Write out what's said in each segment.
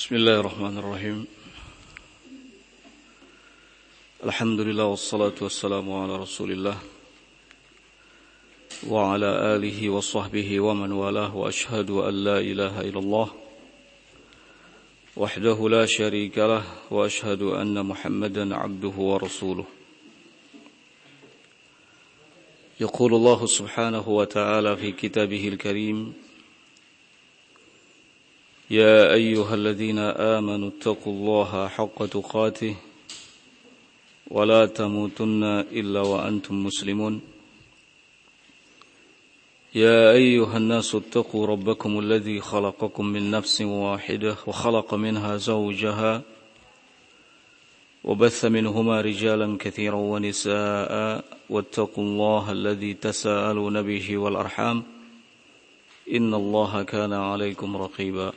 Bismillahirrahmanirrahim. Alhamdulillah wassalatu wassalamu ala Rasulillah wa ala alihi wa sahbihi wa man walah wa ashhadu an la ilaha illallah wahdahu la syarika lah wa ashhadu anna Muhammadan abduhu wa rasuluh. Yaqulu Allah subhanahu wa ta'ala fi kitabihil karim يا أيها الذين آمنوا اتقوا الله حق تقاته ولا تموتن إلا وأنتم مسلمون يا أيها الناس اتقوا ربكم الذي خلقكم من نفس واحدة وخلق منها زوجها وبث منهما رجالا كثيرا ونساء واتقوا الله الذي تساءلون به والأرحام إن الله كان عليكم رقيبا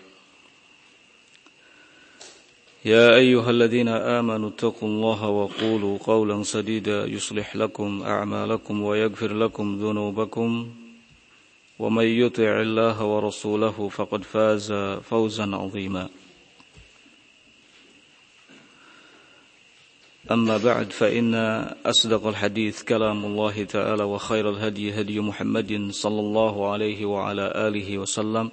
يا أيها الذين آمنوا اتقوا الله وقولوا قولا سديدا يصلح لكم أعمالكم ويغفر لكم ذنوبكم ومن يطع الله ورسوله فقد فاز فوزا عظيما أما بعد فإن أصدق الحديث كلام الله تعالى وخير الهدي هدي محمد صلى الله عليه وعلى آله وسلم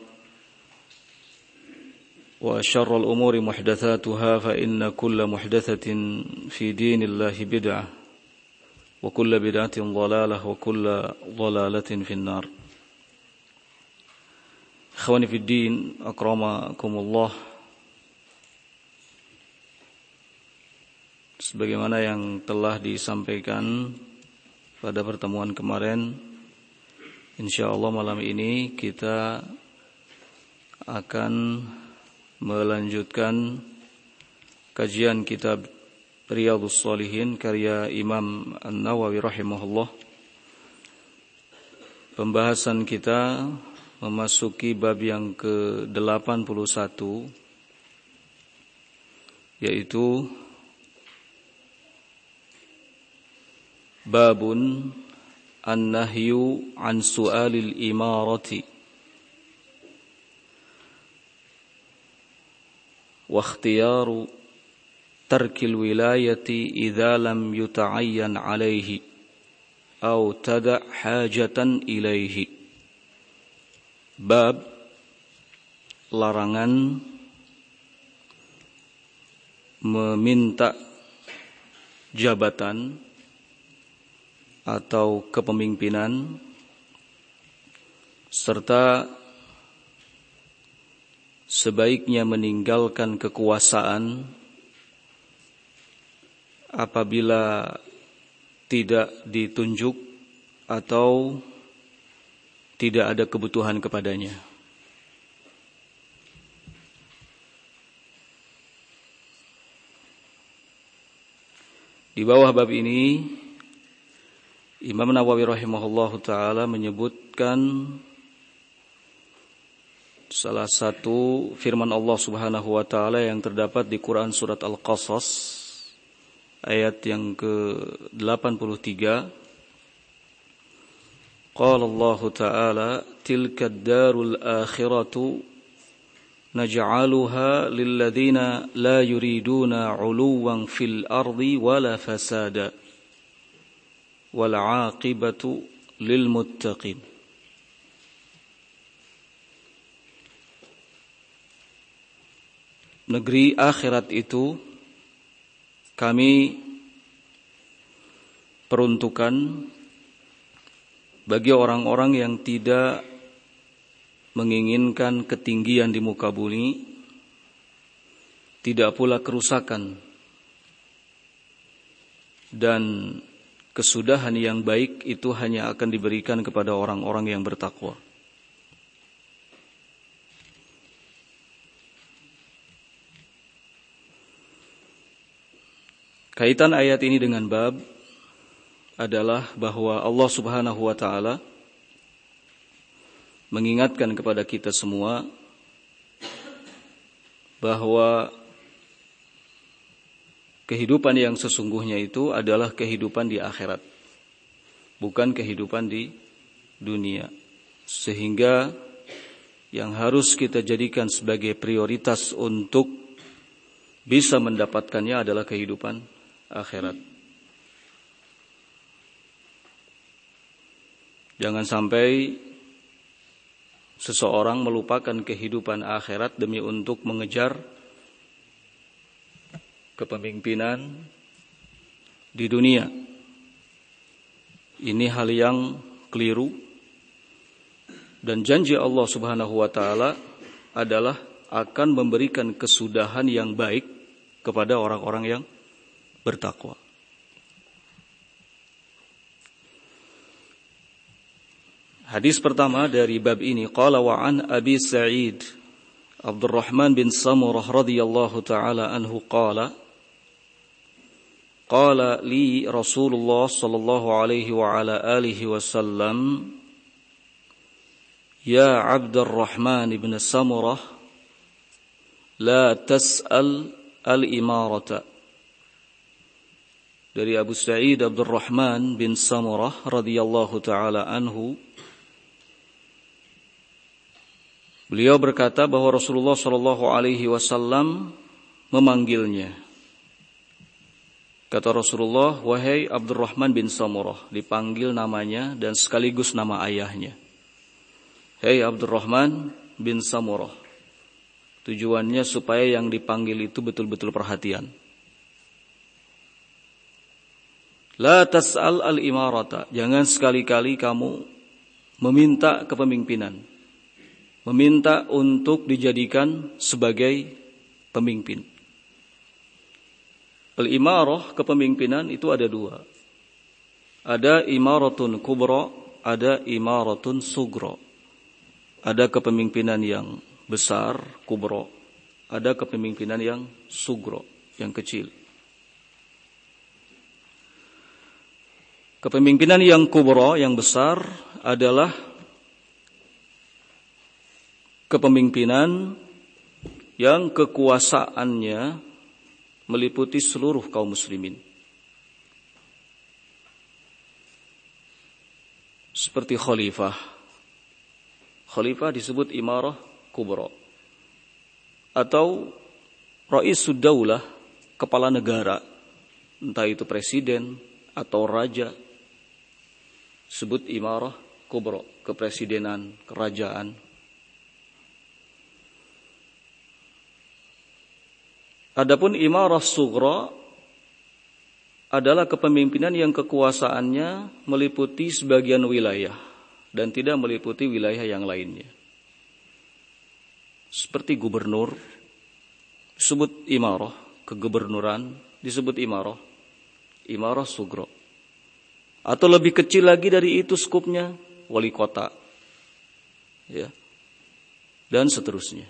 وشر الأمور محدثاتها فإن كل محدثة في دين الله بدعة وكل بدعة ضلالة وكل ضلالة في النار. Ikhwani fi din, akramakumullah. Sebagaimana yang telah disampaikan pada pertemuan kemarin, insyaallah malam ini kita akan melanjutkan kajian kitab Riyadhus Shalihin karya Imam An-Nawawi rahimahullah. Pembahasan kita memasuki bab yang ke-81, yaitu babun an-nahyu an su'alil imarati واختيار ترك الولاية إذا لم يتعين عليه أو تدع حاجة إليه. Bab larangan meminta jabatan atau kepemimpinan serta sebaiknya meninggalkan kekuasaan apabila tidak ditunjuk atau tidak ada kebutuhan kepadanya. Di bawah bab ini Imam Nawawi rahimahullahu ta'ala menyebutkan salah satu firman Allah subhanahu wa ta'ala yang terdapat di Quran surat Al-Qasas ayat yang ke-83. Qala Allah ta'ala tilka ad-darul akhiratu naj'aluha lilladhina la yuriduna 'uluwan fil ardi wala fasada wal 'aqibatu lil muttaqin. Negeri akhirat itu kami peruntukkan bagi orang-orang yang tidak menginginkan ketinggian di muka bumi, tidak pula kerusakan, dan kesudahan yang baik itu hanya akan diberikan kepada orang-orang yang bertakwa. Kaitan ayat ini dengan bab adalah bahwa Allah subhanahu wa ta'ala mengingatkan kepada kita semua bahwa kehidupan yang sesungguhnya itu adalah kehidupan di akhirat, bukan kehidupan di dunia. Sehingga yang harus kita jadikan sebagai prioritas untuk bisa mendapatkannya adalah kehidupan akhirat. Jangan sampai seseorang melupakan kehidupan akhirat demi untuk mengejar kepemimpinan di dunia. Ini hal yang keliru, dan janji Allah Subhanahu wa taala adalah akan memberikan kesudahan yang baik kepada orang-orang yang bertakwa. Hadis pertama dari bab ini, qala wa an Abi Sa'id Abdurrahman bin Samurah radhiyallahu taala anhu qala li Rasulullah sallallahu alaihi wa ala alihi wasallam, ya Abdurrahman bin Samurah, la tas'al al-imarata. Dari Abu Sa'id Abdurrahman bin Samurah radhiyallahu taala anhu, beliau berkata bahwa Rasulullah sallallahu alaihi wasallam memanggilnya. Kata Rasulullah, wahai Abdurrahman bin Samurah, dipanggil namanya dan sekaligus nama ayahnya. Hei Abdurrahman bin Samurah. Tujuannya supaya yang dipanggil itu betul-betul perhatian. La tas'al al-imarata. Jangan sekali-kali kamu meminta kepemimpinan. Meminta untuk dijadikan sebagai pemimpin. Al-imarah, kepemimpinan itu ada dua. Ada imaratun kubra, ada imaratun sugra. Ada kepemimpinan yang besar, kubra. Ada kepemimpinan yang sugra, yang kecil. Kepemimpinan yang kubra, yang besar adalah kepemimpinan yang kekuasaannya meliputi seluruh kaum muslimin. Seperti khalifah. Khalifah disebut imarah kubra. Atau raisud daulah, kepala negara, entah itu presiden atau raja, sebut imarah kubra, kepresidenan, kerajaan. Adapun imarah sughra adalah kepemimpinan yang kekuasaannya meliputi sebagian wilayah dan tidak meliputi wilayah yang lainnya. Seperti gubernur disebut imarah, kegubernuran disebut imarah sughra. Atau lebih kecil lagi dari itu skupnya, wali kota. Ya. Dan seterusnya.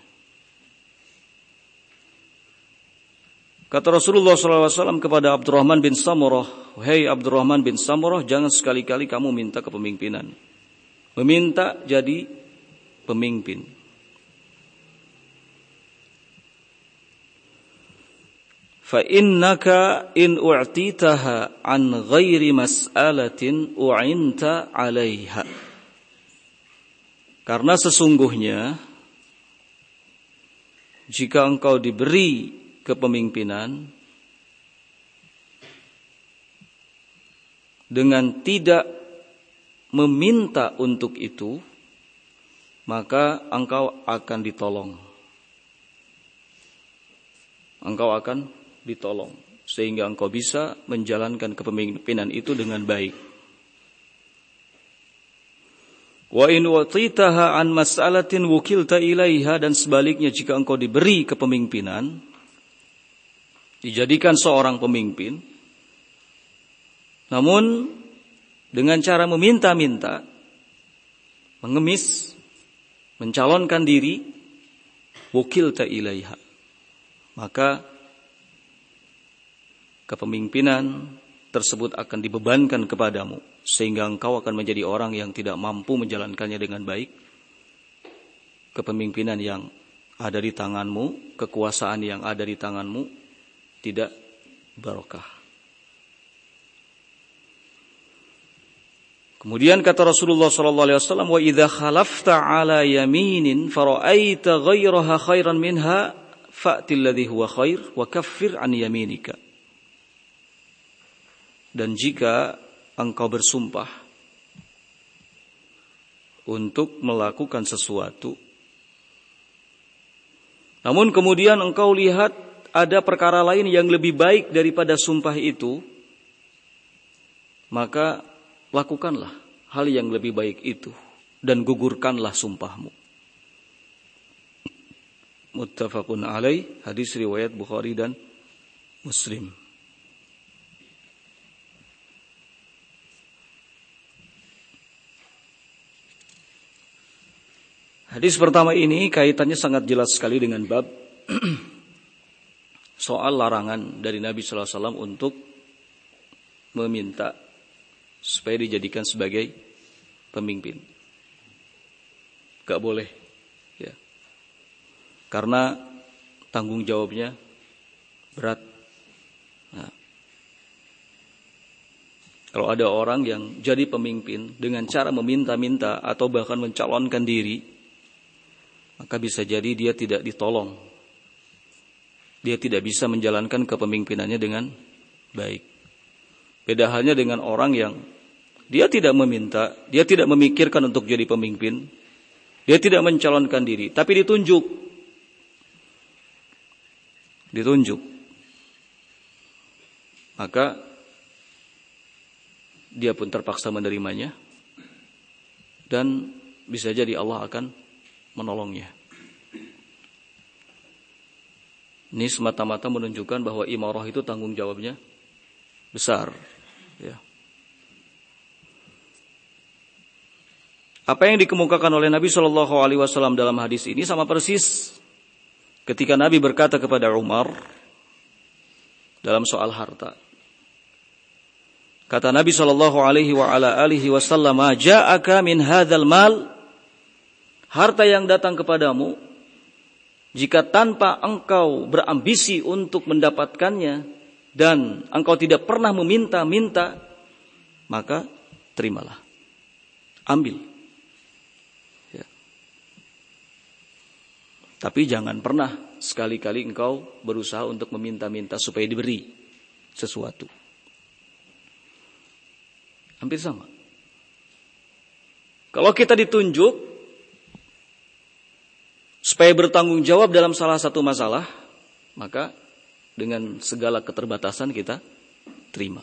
Kata Rasulullah SAW kepada Abdurrahman bin Samurah, hei Abdurrahman bin Samurah, jangan sekali-kali kamu minta kepemimpinan. Meminta jadi pemimpin. Fa innaka in u'titaha an ghairi mas'alatin u'inta 'alaiha. Karena sesungguhnya jika engkau diberi kepemimpinan dengan tidak meminta untuk itu, maka engkau akan ditolong. Engkau akan ditolong sehingga engkau bisa menjalankan kepemimpinan itu dengan baik. Wa in watitaha an mas'alatin wukilta ilaiha, dan sebaliknya jika engkau diberi kepemimpinan, dijadikan seorang pemimpin, namun dengan cara meminta-minta, mengemis, mencalonkan diri, wukilta ilaiha, maka kepemimpinan tersebut akan dibebankan kepadamu, sehingga engkau akan menjadi orang yang tidak mampu menjalankannya dengan baik. Kepemimpinan yang ada di tanganmu, kekuasaan yang ada di tanganmu, tidak barokah. Kemudian kata Rasulullah sallallahu alaihi wasallam, "Wa idza khalafta 'ala yaminin fara'aita ghairaha khairan minha fa'ti alladhi huwa khair wa kaffir 'an yaminika." Dan jika engkau bersumpah untuk melakukan sesuatu, namun kemudian engkau lihat ada perkara lain yang lebih baik daripada sumpah itu, maka lakukanlah hal yang lebih baik itu dan gugurkanlah sumpahmu. Muttafaqun alaih, hadis riwayat Bukhari dan Muslim. Hadis pertama ini kaitannya sangat jelas sekali dengan bab soal larangan dari Nabi sallallahu alaihi wasallam untuk meminta supaya dijadikan sebagai pemimpin. Gak boleh, ya. Karena tanggung jawabnya berat. Nah, kalau ada orang yang jadi pemimpin dengan cara meminta-minta atau bahkan mencalonkan diri, maka bisa jadi dia tidak ditolong. Dia tidak bisa menjalankan kepemimpinannya dengan baik. Beda halnya dengan orang yang dia tidak meminta, dia tidak memikirkan untuk jadi pemimpin, dia tidak mencalonkan diri, tapi ditunjuk. Maka dia pun terpaksa menerimanya, dan bisa jadi Allah akan menolongnya. Ini semata-mata menunjukkan bahwa imarah itu tanggung jawabnya besar, ya. Apa yang dikemukakan oleh Nabi Shallallahu Alaihi Wasallam dalam hadis ini sama persis ketika Nabi berkata kepada Umar dalam soal harta. Kata Nabi Shallallahu Alaihi Wasallam, "Ja'aka min hadzal mal." Harta yang datang kepadamu, jika tanpa engkau berambisi untuk mendapatkannya dan engkau tidak pernah meminta-minta, maka terimalah, ambil, ya. Tapi jangan pernah sekali-kali engkau berusaha untuk meminta-minta supaya diberi sesuatu. Hampir sama. Kalau kita ditunjuk supaya bertanggung jawab dalam salah satu masalah, maka dengan segala keterbatasan kita terima.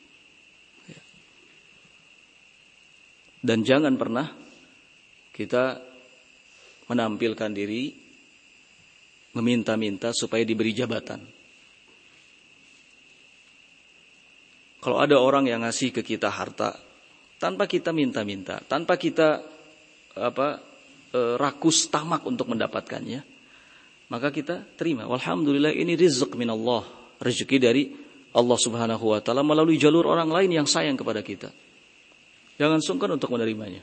Dan jangan pernah kita menampilkan diri meminta-minta supaya diberi jabatan. Kalau ada orang yang ngasih ke kita harta tanpa kita minta-minta, tanpa kita rakus tamak untuk mendapatkannya, maka kita terima. Walhamdulillah, ini rizq minallah, rezeki dari Allah Subhanahu wa taala melalui jalur orang lain yang sayang kepada kita. Jangan sungkan untuk menerimanya.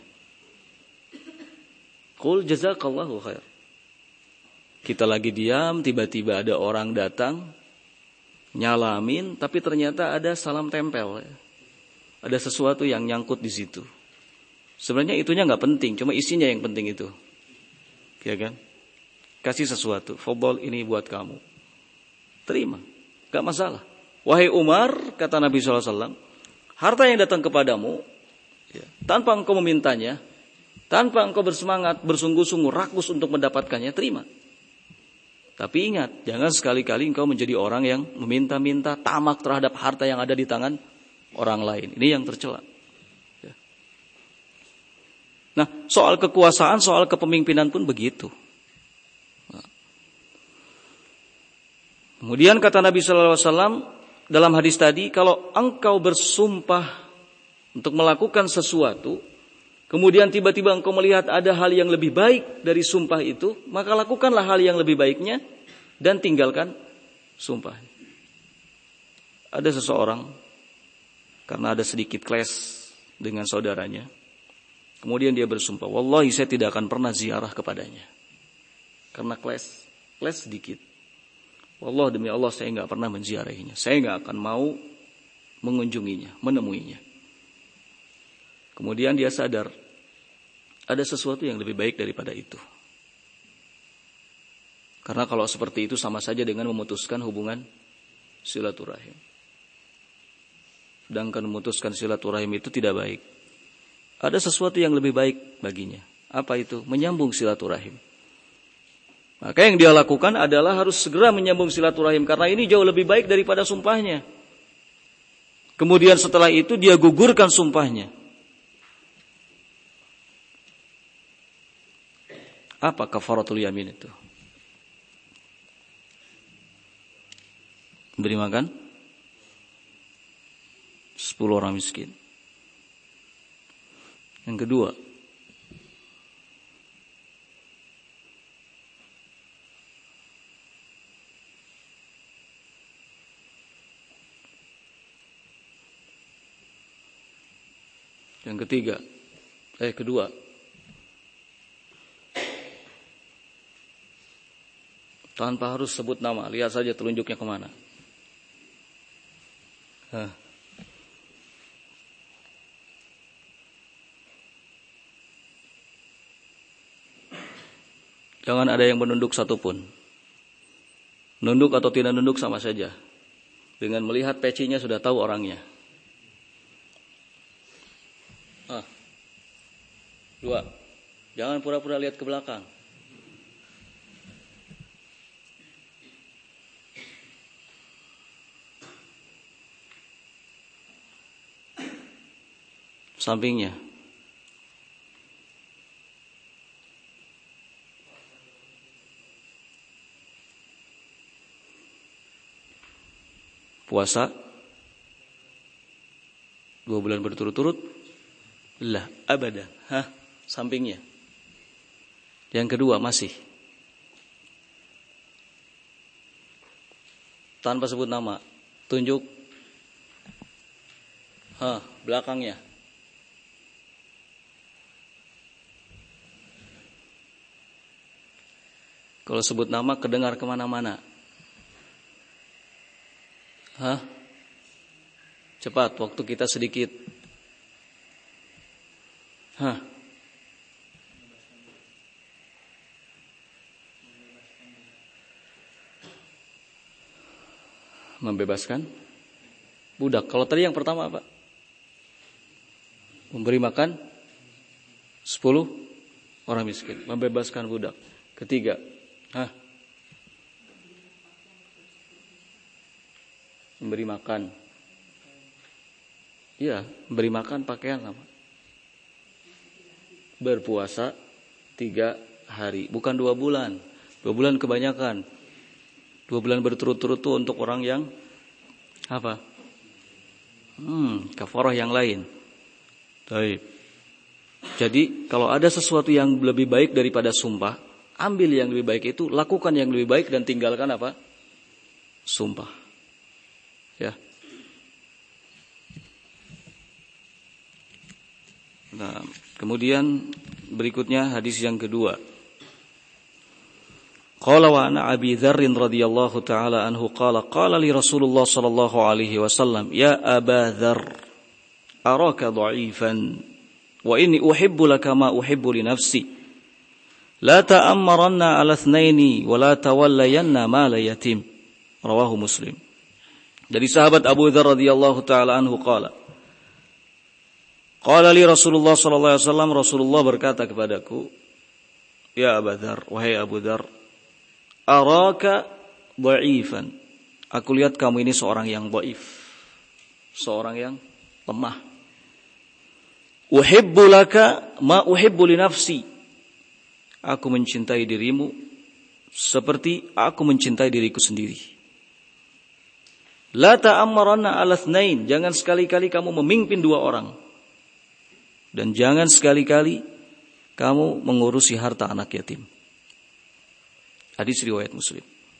Qul jazakallahu khair. Kita lagi diam, tiba-tiba ada orang datang, nyalamin, tapi ternyata ada salam tempel. Ada sesuatu yang nyangkut di situ. Sebenarnya itunya nggak penting, cuma isinya yang penting itu. Ya kan? Kasih sesuatu, fadhal, ini buat kamu. Terima, gak masalah. Wahai Umar, kata Nabi SAW, harta yang datang kepadamu, ya, tanpa engkau memintanya, tanpa engkau bersemangat, bersungguh-sungguh, rakus untuk mendapatkannya, terima. Tapi ingat, jangan sekali-kali engkau menjadi orang yang meminta-minta, tamak terhadap harta yang ada di tangan orang lain. Ini yang tercela. Ya. Nah, soal kekuasaan, soal kepemimpinan pun begitu. Kemudian kata Nabi sallallahu alaihi wasallam dalam hadis tadi, kalau engkau bersumpah untuk melakukan sesuatu, kemudian tiba-tiba engkau melihat ada hal yang lebih baik dari sumpah itu, maka lakukanlah hal yang lebih baiknya dan tinggalkan sumpah. Ada seseorang karena ada sedikit clash dengan saudaranya, kemudian dia bersumpah, wallahi saya tidak akan pernah ziarah kepadanya. Karena clash sedikit. Wallah, demi Allah saya enggak pernah menziarahinya. Saya enggak akan mau mengunjunginya, menemuinya. Kemudian dia sadar ada sesuatu yang lebih baik daripada itu. Karena kalau seperti itu sama saja dengan memutuskan hubungan silaturahim. Sedangkan memutuskan silaturahim itu tidak baik. Ada sesuatu yang lebih baik baginya. Apa itu? Menyambung silaturahim. Maka yang dia lakukan adalah harus segera menyambung silaturahim. Karena ini jauh lebih baik daripada sumpahnya. Kemudian setelah itu dia gugurkan sumpahnya. Apa kafaratul yamin itu? Beri makan 10 orang miskin. Yang kedua, kedua, tanpa harus sebut nama, lihat saja telunjuknya kemana. Jangan ada yang menunduk satupun. Nunduk atau tidak nunduk sama saja. Dengan melihat pecinya sudah tahu orangnya. 2. Jangan pura-pura lihat ke belakang. Sampingnya. Puasa 2 bulan berturut-turut? Lah, abadan. Sampingnya. Yang kedua masih. Tanpa sebut nama. Tunjuk. Belakangnya. Kalau sebut nama kedengar kemana-mana. Cepat, waktu kita sedikit. Membebaskan budak. Kalau tadi yang pertama apa? Memberi makan 10 orang miskin. Membebaskan budak. Ketiga. Memberi makan. Iya, memberi makan pakaian apa? Berpuasa 3 hari. Bukan 2 bulan. 2 bulan kebanyakan. 2 bulan berturut-turut itu untuk orang yang apa? Kafarah yang lain. Baik. Jadi kalau ada sesuatu yang lebih baik daripada sumpah, ambil yang lebih baik itu, lakukan yang lebih baik dan tinggalkan apa? Sumpah. Ya. Nah, kemudian berikutnya hadis yang kedua. Qala wa ana Abi Dzar radhiyallahu taala anhu qala li Rasulullah sallallahu alaihi wasallam ya Aba Dzar araka dha'ifan wa inni uhibbu laka ma uhibbu li nafsi la ta'ammaranna 'ala ithnaini wa la tawallayanna mala yatim rawahu Muslim. Dari sahabat Abu Dzar radhiyallahu taala anhu qala li Rasulullah sallallahu alaihi wasallam, Rasulullah berkata kepadaku, ya Abu Dzar, wahai Abu Dzar, araka dha'ifan. Aku lihat kamu ini seorang yang dhaif, seorang yang lemah. Uhibbu laka ma uhibbu li nafsi. Aku mencintai dirimu seperti aku mencintai diriku sendiri. La ta'ammaranna 'ala itsnain. Jangan sekali-kali kamu memimpin 2 orang. Dan jangan sekali-kali kamu mengurusi harta anak yatim. Hadis riwayat Muslim.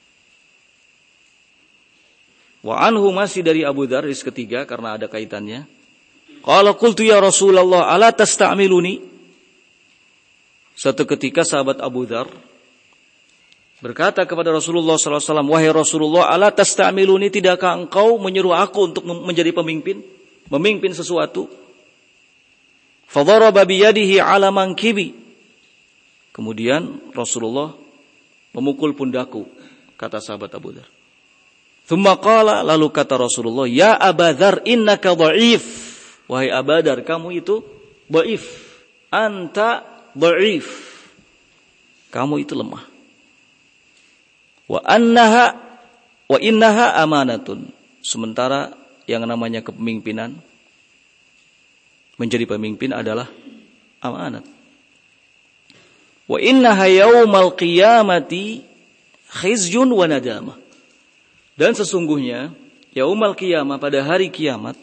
Wa anhu, masih dari Abu Dzar, hadis ketiga karena ada kaitannya. Qala qultu ya Rasulullah ala tasta'miluni. Suatu ketika sahabat Abu Dzar berkata kepada Rasulullah sallallahu alaihi wasallam, wahai Rasulullah, ala tasta'miluni, tidakkah engkau menyuruh aku untuk menjadi pemimpin, memimpin sesuatu? Fadaraba biyadihi ala mankibi. Kemudian Rasulullah memukul pundaku, kata sahabat Abu Dzar. Tsumma qala, lalu kata Rasulullah, ya Aba Dzar innaka dha'if. Wahai Abu Dzar, kamu itu dhaif. Anta dhaif. Kamu itu lemah. Wa innaha amanatun. Sementara yang namanya kepemimpinan, menjadi pemimpin adalah amanat. Wa innaha yaumal qiyamati khizyun wa nadamah. Dan sesungguhnya yaumal qiyamah, pada hari kiamat,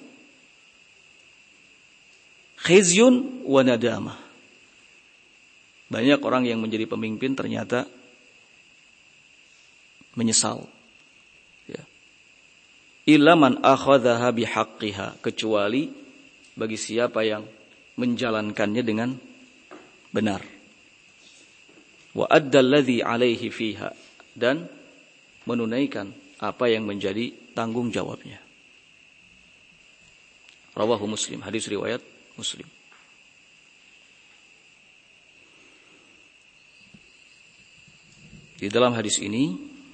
khizyun wa nadamah. Banyak orang yang menjadi pemimpin ternyata menyesal. Ya. Illa man akhadhaha bihaqqiha, kecuali bagi siapa yang menjalankannya dengan benar. Wa adda alladhi alaihi fiha, dan menunaikan apa yang menjadi tanggung jawabnya. Rawahu Muslim, hadis riwayat Muslim. Di dalam hadis ini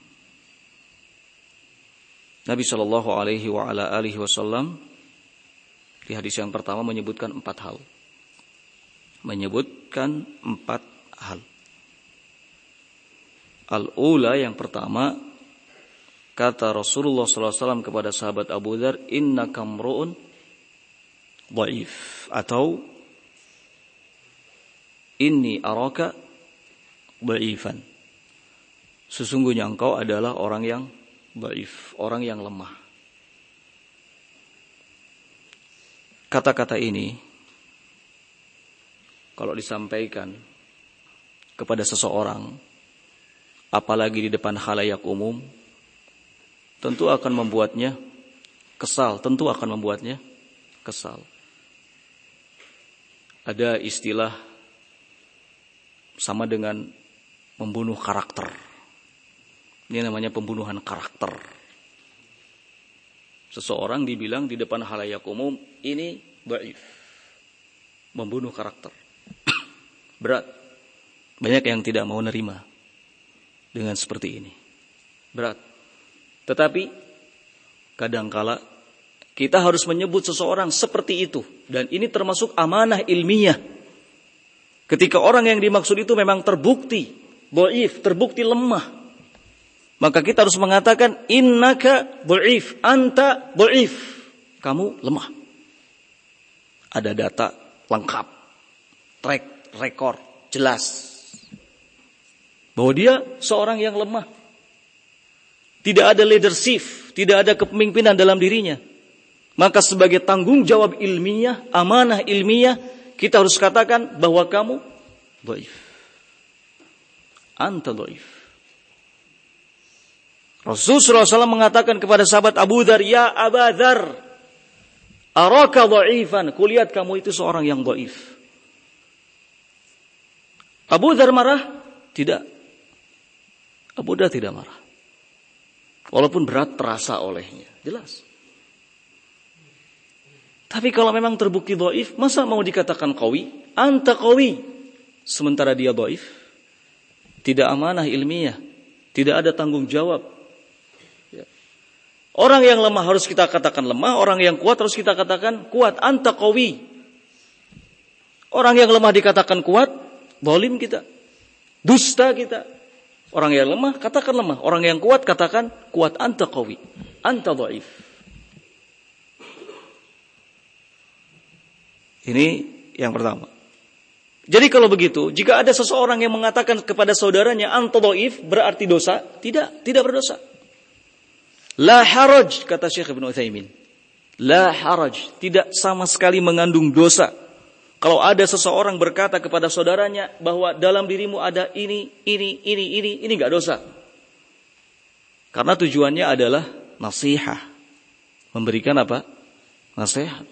Nabi Shallallahu Alaihi Wasallam di hadis yang pertama menyebutkan 4 hal. Menyebutkan 4 hal. Al-ula, yang pertama, kata Rasulullah SAW kepada sahabat Abu Dzar, innaka mru'un dhaif, atau inni araka dhaifan. Sesungguhnya engkau adalah orang yang dhaif, orang yang lemah. Kata-kata ini kalau disampaikan kepada seseorang, apalagi di depan khalayak umum, tentu akan membuatnya kesal. Ada istilah sama dengan membunuh karakter. Ini namanya pembunuhan karakter. Seseorang dibilang di depan khalayak umum, ini dhaif, membunuh karakter. Berat. Banyak yang tidak mau nerima dengan seperti ini. Berat. Tetapi kadangkala kita harus menyebut seseorang seperti itu. Dan ini termasuk amanah ilmiah. Ketika orang yang dimaksud itu memang terbukti dhaif, terbukti lemah, maka kita harus mengatakan innaka dhaif, anta dhaif. Kamu lemah. Ada data lengkap, track record jelas bahwa dia seorang yang lemah. Tidak ada leadership, tidak ada kepemimpinan dalam dirinya. Maka sebagai tanggung jawab ilmiah, amanah ilmiah, kita harus katakan bahwa kamu dhaif. Anta dhaif. Rasulullah SAW mengatakan kepada sahabat Abu Dzar, ya Abu Dzar, araka dhaifan, kulihat kamu itu seorang yang dhaif. Abu Dzar marah? Tidak. Abu Dzar tidak marah. Walaupun berat terasa olehnya, jelas. Tapi kalau memang terbukti dhaif, masa mau dikatakan qawi? Anta qawi. Sementara dia dhaif. Tidak amanah ilmiah, tidak ada tanggung jawab. Ya. Orang yang lemah harus kita katakan lemah, orang yang kuat harus kita katakan kuat. Anta qawi. Orang yang lemah dikatakan kuat, zalim kita, dusta kita. Orang yang lemah katakan lemah, orang yang kuat katakan kuat. Anta qawi, anta dhaif. Ini yang pertama. Jadi kalau begitu, jika ada seseorang yang mengatakan kepada saudaranya anta dhaif, berarti dosa? Tidak berdosa. La haraj, kata Syekh Ibnu Utsaimin. La haraj, tidak sama sekali mengandung dosa. Kalau ada seseorang berkata kepada saudaranya bahwa dalam dirimu ada ini enggak dosa. Karena tujuannya adalah nasihat. Memberikan apa? Nasihat.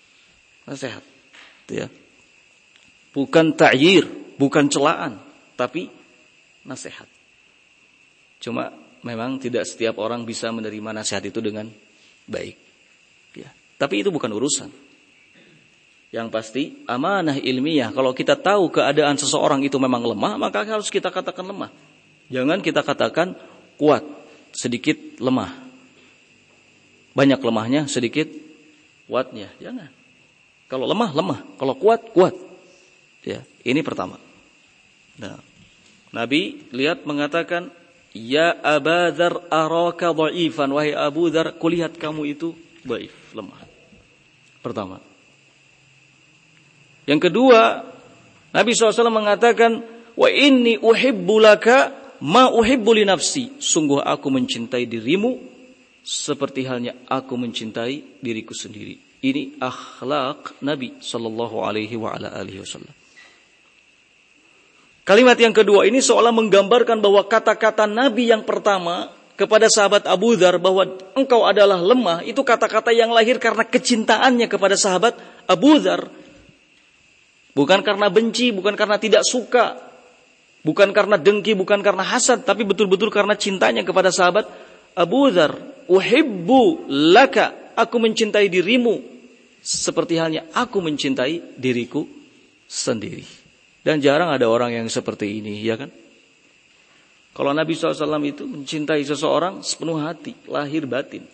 Ya. Bukan ta'yir, bukan celaan, tapi nasihat. Cuma memang tidak setiap orang bisa menerima nasihat itu dengan baik. Ya. Tapi itu bukan urusan. Yang pasti amanah ilmiah. Kalau kita tahu keadaan seseorang itu memang lemah, maka harus kita katakan lemah. Jangan kita katakan kuat, sedikit lemah. Banyak lemahnya, sedikit kuatnya. Jangan. Kalau lemah, lemah. Kalau kuat, kuat. Ya, ini pertama. Nah, Nabi lihat mengatakan, ya Aba Dzar araka dhaifan, wahai Abu Dzar, kulihat kamu itu dhaif, lemah. Pertama. Yang kedua, Nabi SAW mengatakan, wa inni uhibbu laka ma uhibbu li nafsi. Sungguh aku mencintai dirimu seperti halnya aku mencintai diriku sendiri. Ini akhlak Nabi SAW. Kalimat yang kedua ini seolah menggambarkan bahwa kata-kata Nabi yang pertama kepada sahabat Abu Dzar bahwa engkau adalah lemah, itu kata-kata yang lahir karena kecintaannya kepada sahabat Abu Dzar. Bukan karena benci, bukan karena tidak suka, bukan karena dengki, bukan karena hasad, tapi betul-betul karena cintanya kepada sahabat Abu Dzar. Uhibbu laka, aku mencintai dirimu seperti halnya aku mencintai diriku sendiri. Dan jarang ada orang yang seperti ini, ya kan? Kalau Nabi SAW itu mencintai seseorang sepenuh hati, lahir batin.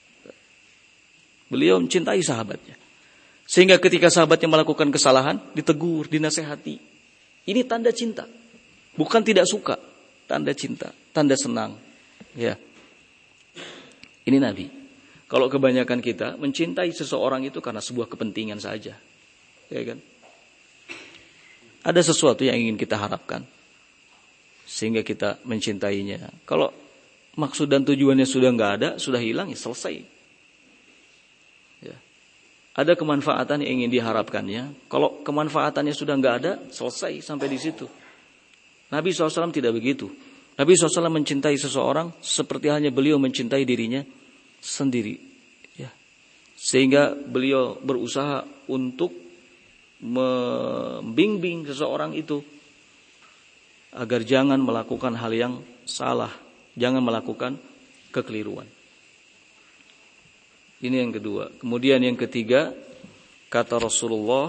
Beliau mencintai sahabatnya. Sehingga ketika sahabatnya melakukan kesalahan, ditegur, dinasehati. Ini tanda cinta. Bukan tidak suka, tanda cinta, tanda senang. Ya. Ini Nabi. Kalau kebanyakan kita mencintai seseorang itu karena sebuah kepentingan saja. Ya kan? Ada sesuatu yang ingin kita harapkan. Sehingga kita mencintainya. Kalau maksud dan tujuannya sudah nggak ada, sudah hilang, ya selesai. Ya. Ada kemanfaatan yang ingin diharapkannya. Kalau kemanfaatannya sudah nggak ada, selesai sampai di situ. Nabi SAW tidak begitu. Nabi SAW mencintai seseorang seperti halnya beliau mencintai dirinya sendiri. Ya. Sehingga beliau berusaha untuk membimbing seseorang itu agar jangan melakukan hal yang salah, jangan melakukan kekeliruan. Ini yang kedua. Kemudian yang ketiga, kata Rasulullah,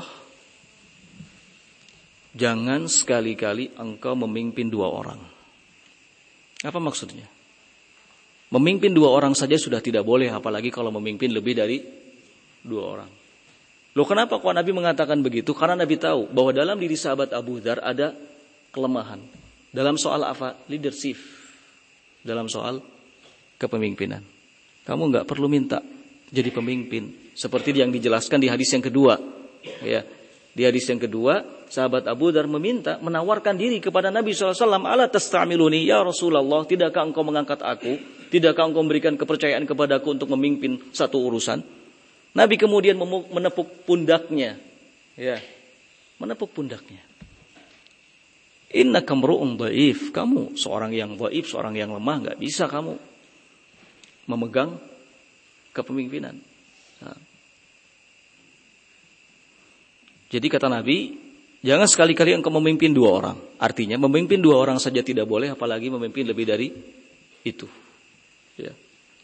jangan sekali-kali engkau memimpin dua orang. Apa maksudnya? Memimpin dua orang saja sudah tidak boleh, apalagi kalau memimpin lebih dari dua orang. Loh, kenapa kok Nabi mengatakan begitu? Karena Nabi tahu bahwa dalam diri sahabat Abu Dzar ada kelemahan. Dalam soal apa? Leadership. Dalam soal kepemimpinan. Kamu nggak perlu minta jadi pemimpin. Seperti yang dijelaskan di hadis yang kedua. Ya. Di hadis yang kedua, sahabat Abu Dzar menawarkan diri kepada Nabi SAW. Ala tastamiluni ya Rasulullah, tidakkah engkau mengangkat aku? Tidakkah engkau memberikan kepercayaan kepadaku untuk memimpin satu urusan? Nabi kemudian menepuk pundaknya. Ya. Menepuk pundaknya. Innaka mru'un dhaif. Kamu seorang yang dhaif, seorang yang lemah, enggak bisa kamu memegang kepemimpinan. Nah. Jadi kata Nabi, jangan sekali-kali engkau memimpin dua orang. Artinya memimpin dua orang saja tidak boleh, apalagi memimpin lebih dari itu. Ya.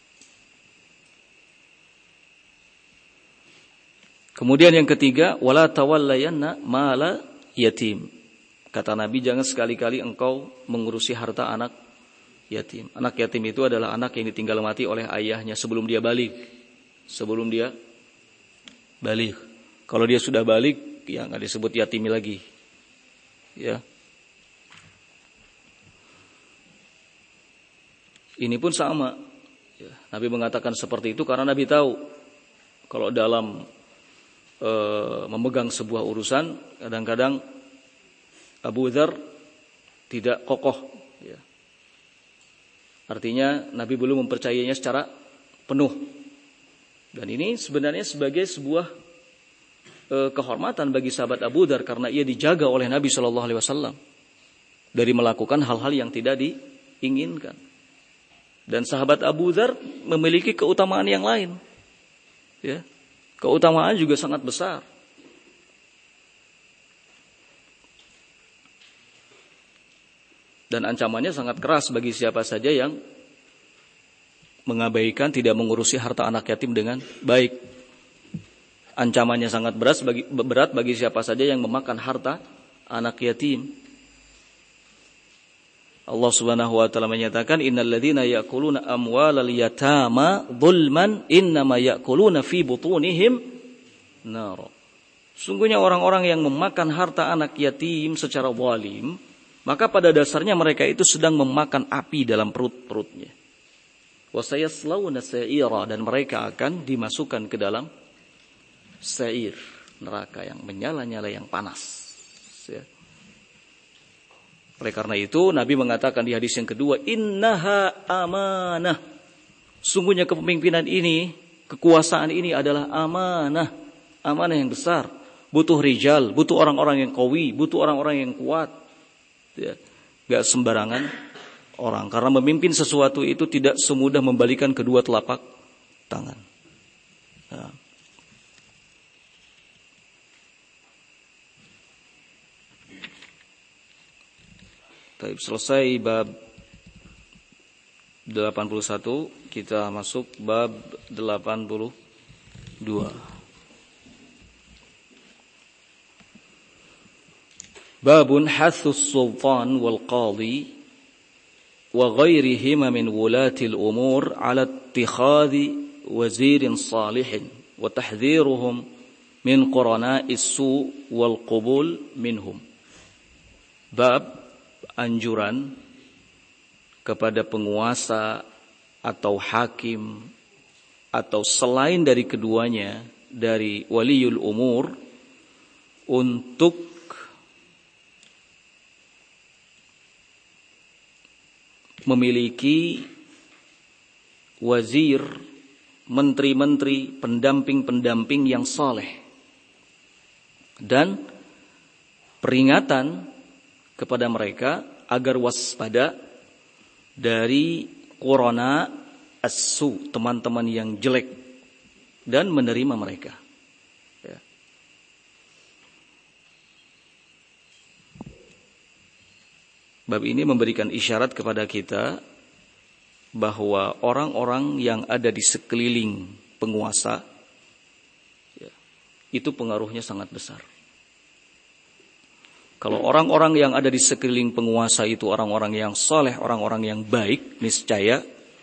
Kemudian yang ketiga, wala tawallayanna mala yatim. Kata Nabi, jangan sekali-kali engkau mengurusi harta anak yatim. Anak yatim itu adalah anak yang ditinggal mati oleh ayahnya sebelum dia balik. Sebelum dia balik. Kalau dia sudah balik, ya nggak disebut yatim lagi. Ya. Ini pun sama. Ya, Nabi mengatakan seperti itu karena Nabi tahu kalau dalam memegang sebuah urusan, kadang-kadang Abu Dzar tidak kokoh. Ya. Artinya Nabi belum mempercayainya secara penuh. Dan ini sebenarnya sebagai sebuah kehormatan bagi sahabat Abu Dzar karena ia dijaga oleh Nabi SAW dari melakukan hal-hal yang tidak diinginkan. Dan sahabat Abu Dzar memiliki keutamaan yang lain. Ya. Keutamaan juga sangat besar. Dan ancamannya sangat keras bagi siapa saja yang mengabaikan, tidak mengurusi harta anak yatim dengan baik. Ancamannya sangat berat bagi siapa saja yang memakan harta anak yatim. Allah Subhanahu wa taala menyatakan innal ladzina ya'kuluna amwalal yatama dzulman innama ya'kuluna fi butunihim nar. Sungguhnya orang-orang yang memakan harta anak yatim secara zalim, maka pada dasarnya mereka itu sedang memakan api dalam perut-perutnya. Wa sayaslawna sa'ira, dan mereka akan dimasukkan ke dalam sa'ir, neraka yang menyala-nyala yang panas. Ya. Oleh karena itu Nabi mengatakan di hadis yang kedua, innaha amanah. Sungguhnya kepemimpinan ini, kekuasaan ini adalah amanah. Amanah yang besar. Butuh rijal, butuh orang-orang yang qawi, butuh orang-orang yang kuat. Ya. Gak sembarangan orang. Karena memimpin sesuatu itu tidak semudah membalikan kedua telapak tangan. Nah. Selesai bab 81, kita masuk bab 82. Babun hatsus sultan wal qadi wa ghairihima min wulatil umur ala ittikhadhi wazirin salihin wa tahdhiruhum min qurana'is su wal qubul minhum. Bab anjuran kepada penguasa atau hakim atau selain dari keduanya, dari waliul umur, untuk memiliki wazir, menteri-menteri, pendamping-pendamping yang saleh, dan peringatan kepada mereka agar waspada dari qurana as-su, teman-teman yang jelek, dan menerima mereka. Ya. Bab ini memberikan isyarat kepada kita bahwa orang-orang yang ada di sekeliling penguasa, ya, itu pengaruhnya sangat besar. Kalau orang-orang yang ada di sekeliling penguasa itu orang-orang yang saleh, orang-orang yang baik, niscaya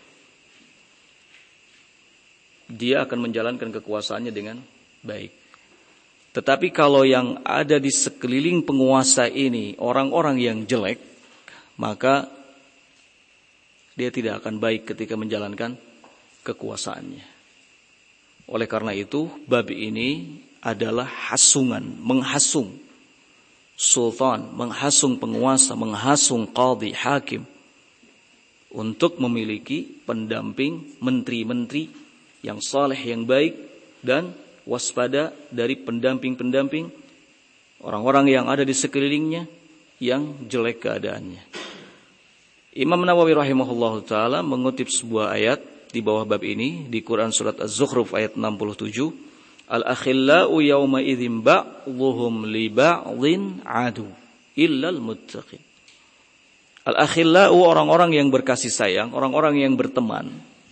dia akan menjalankan kekuasaannya dengan baik. Tetapi kalau yang ada di sekeliling penguasa ini orang-orang yang jelek, maka dia tidak akan baik ketika menjalankan kekuasaannya. Oleh karena itu, bab ini adalah hasungan, menghasung sultan, menghasung penguasa, menghasung qadhi, hakim, untuk memiliki pendamping menteri-menteri yang saleh, yang baik, dan waspada dari pendamping-pendamping orang-orang yang ada di sekelilingnya yang jelek keadaannya. Imam Nawawi rahimahullahu taala mengutip sebuah ayat di bawah bab ini di Quran surat Az-Zukhruf ayat 67. Al-akhillau yawma idzin ba'dhuhum li ba'dhin adu illal muttaqin. Al-akhillau, orang-orang yang berkasih sayang, orang-orang yang berteman,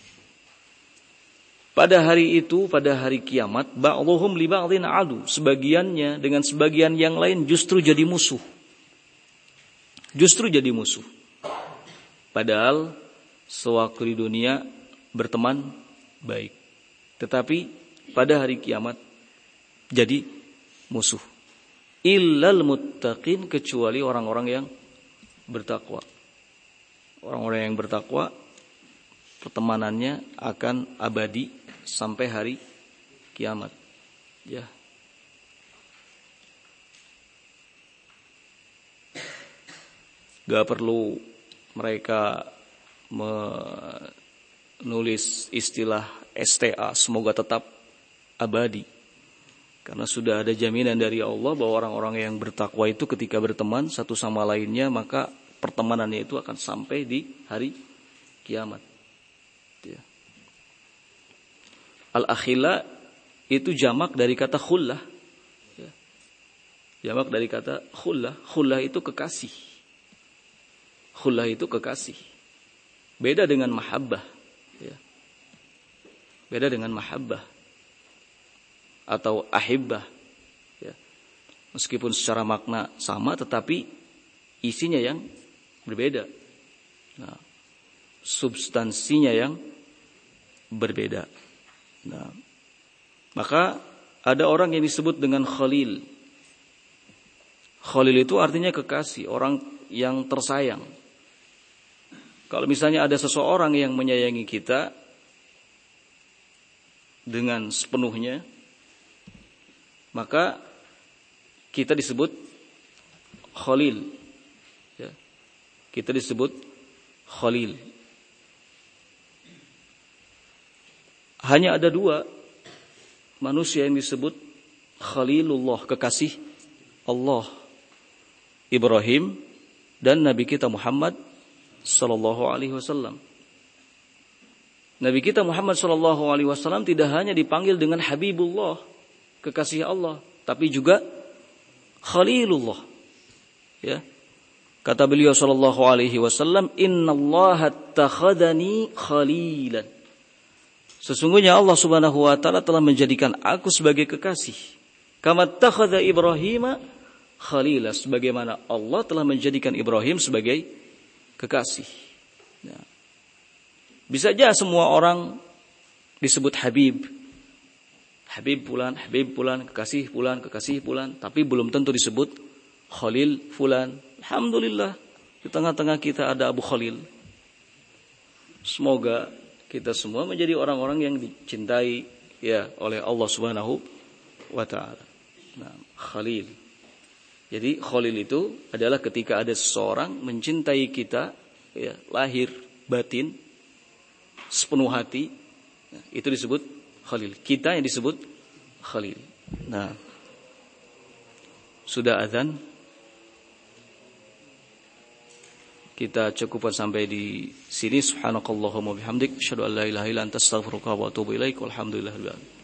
pada hari itu, pada hari kiamat, ba'dhuhum li ba'dhin adu, sebagiannya dengan sebagian yang lain justru jadi musuh. Justru jadi musuh. Padahal sewaktu di dunia berteman baik. Tetapi pada hari kiamat jadi musuh. Illal muttaqin, kecuali orang-orang yang bertakwa. Orang-orang yang bertakwa pertemanannya akan abadi sampai hari kiamat. Ya. Gak perlu mereka menulis istilah STA, semoga tetap abadi. Karena sudah ada jaminan dari Allah bahwa orang-orang yang bertakwa itu ketika berteman satu sama lainnya, maka pertemanannya itu akan sampai di hari kiamat. Ya. Al-akhila itu jamak dari kata khullah. Ya. Jamak dari kata khullah. Khullah itu kekasih. Khullah itu kekasih. Beda dengan mahabbah. Ya. Beda dengan mahabbah. atau ahibbah. Ya. Meskipun secara makna sama, tetapi isinya yang berbeda. Nah, substansinya yang berbeda. Nah, maka ada orang yang disebut dengan Khalil. Khalil itu artinya kekasih, orang yang tersayang. Kalau misalnya ada seseorang yang menyayangi kita dengan sepenuhnya, maka kita disebut Khalil. Ya. Kita disebut Khalil. Hanya ada dua manusia yang disebut Khalilullah, kekasih Allah, Ibrahim dan Nabi kita Muhammad sallallahu alaihi wasallam. Nabi kita Muhammad sallallahu alaihi wasallam tidak hanya dipanggil dengan Habibullah, kekasih Allah, tapi juga Khalilullah. Ya. Kata beliau sallallahu alaihi wasallam, "Innallaha attakhadhani khalilan." Sesungguhnya Allah Subhanahu wa taala telah menjadikan aku sebagai kekasih. Kama takhadha Ibrahim khalila, sebagaimana Allah telah menjadikan Ibrahim sebagai kekasih. Nah, bisa saja semua orang disebut Habib. Habib fulan, kekasih fulan, tapi belum tentu disebut Khalil fulan. Alhamdulillah, di tengah-tengah kita ada Abu Khalil. Semoga kita semua menjadi orang-orang yang dicintai ya oleh Allah Subhanahu wa taala. Nah, Khalil. Jadi Khalil itu adalah ketika ada seseorang mencintai kita ya, lahir batin sepenuh hati, nah, itu disebut Khalil. Kita yang disebut Khalil. Nah, sudah azan. Kita cukupkan sampai di sini. Subhanakallahumma bihamdik, asyhadu an la ilaha illa anta, astaghfiruka wa atubu ilaik. Walhamdulillahirabbil alamin.